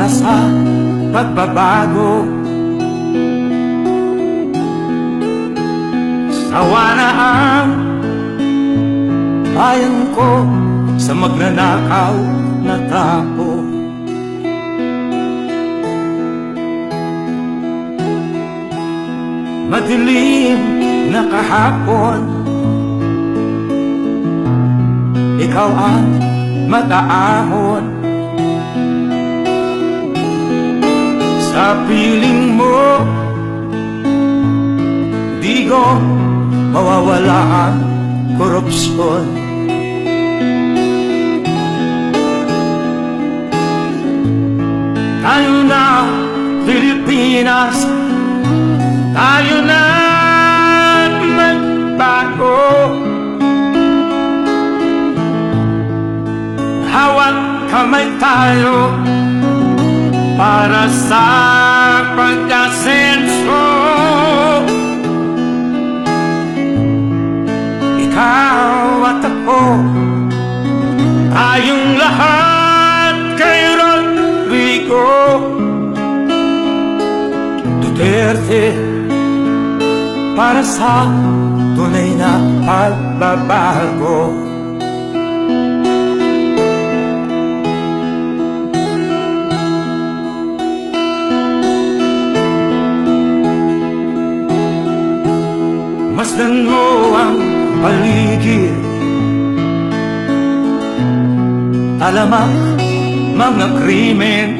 sa pagbabago. Sawa na ang bayan ko sa magnanakaw na tao. Madilim na kahapon, ikaw ang mag-aahon. Sa piling mo, di ko mawawala ang korupsyon. Tayo na, Pilipinas, tayo na magbago. Hawak kamay tayo para sa pag-asenso. Ikaw at ako, tayong lahat kay Rodrigo Duterte, para sa tunay na pagbabago. Masdan mo ang paligid, talamak mga krimen,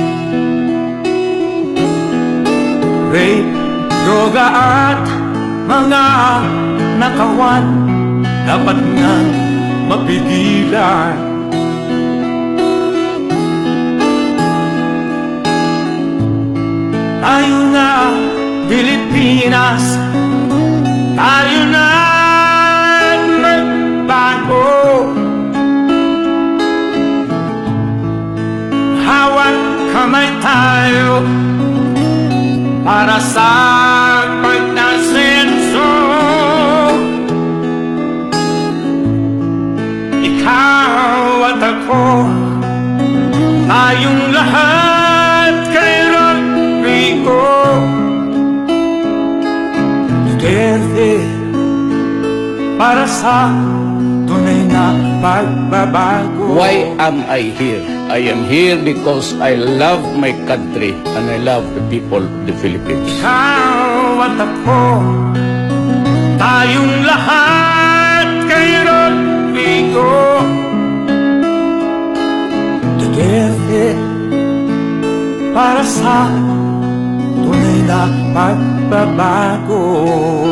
rape, droga at mga nakawan, dapat nga mapigilan. Tayo na, Pilipinas, tayo na magbago. Hawak kamay tayo para sa pag-asenso. Ikaw at ako, tayong lahat kay Rodrigo Duterte, para sa tunay na pagbabago. Why am I here? I am here because I love my country and I love the people of the Philippines. Ikaw at ako, tayong lahat kay Rodrigo Duterte, para sa tunay na pagbabago.